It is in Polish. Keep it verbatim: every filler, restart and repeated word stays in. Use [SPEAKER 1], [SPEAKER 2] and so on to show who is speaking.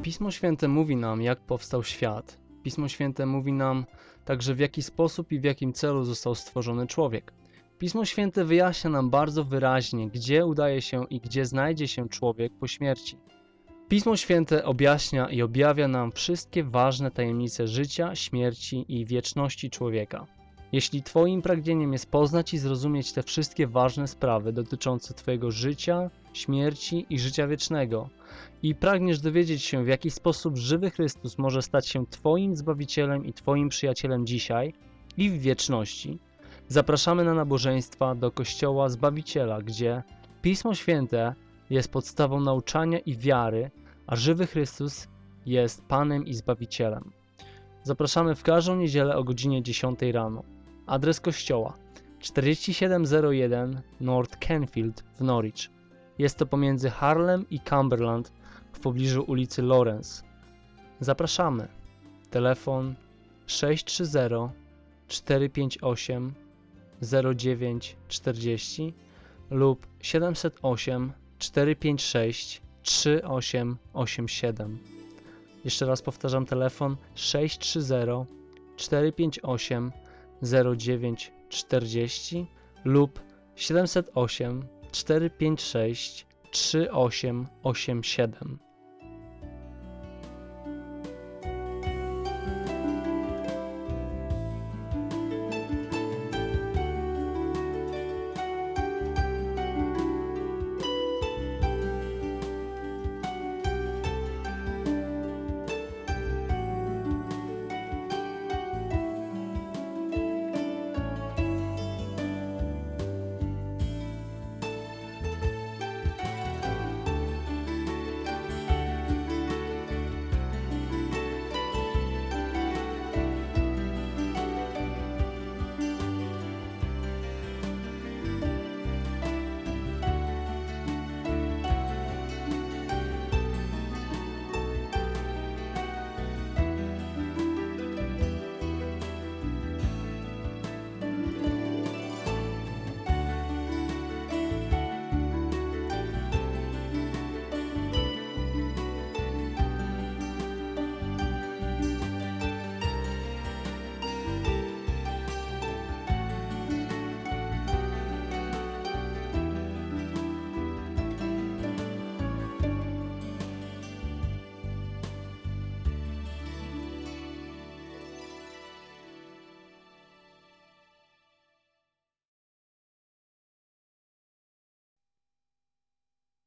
[SPEAKER 1] Pismo Święte mówi nam, jak powstał świat. Pismo Święte mówi nam także, w jaki sposób i w jakim celu został stworzony człowiek. Pismo Święte wyjaśnia nam bardzo wyraźnie, gdzie udaje się i gdzie znajdzie się człowiek po śmierci. Pismo Święte objaśnia i objawia nam wszystkie ważne tajemnice życia, śmierci i wieczności człowieka. Jeśli Twoim pragnieniem jest poznać i zrozumieć te wszystkie ważne sprawy dotyczące Twojego życia, śmierci i życia wiecznego i pragniesz dowiedzieć się, w jaki sposób żywy Chrystus może stać się Twoim Zbawicielem i Twoim przyjacielem dzisiaj i w wieczności, zapraszamy na nabożeństwa do Kościoła Zbawiciela, gdzie Pismo Święte jest podstawą nauczania i wiary, a żywy Chrystus jest Panem i Zbawicielem. Zapraszamy w każdą niedzielę o godzinie dziesiątej rano. Adres kościoła czterdzieści siedem zero jeden North Canfield w Norwich. Jest to pomiędzy Harlem i Cumberland w pobliżu ulicy Lawrence. Zapraszamy. Telefon sześć trzy zero cztery pięć osiem zero dziewięć czterdzieści lub siedem zero osiem cztery pięć sześć trzy osiem osiem siedem. Jeszcze raz powtarzam, telefon sześć trzy zero cztery pięć osiem zero dziewięć czterdzieści lub siedem zero osiem cztery pięć sześć trzy osiem osiem siedem.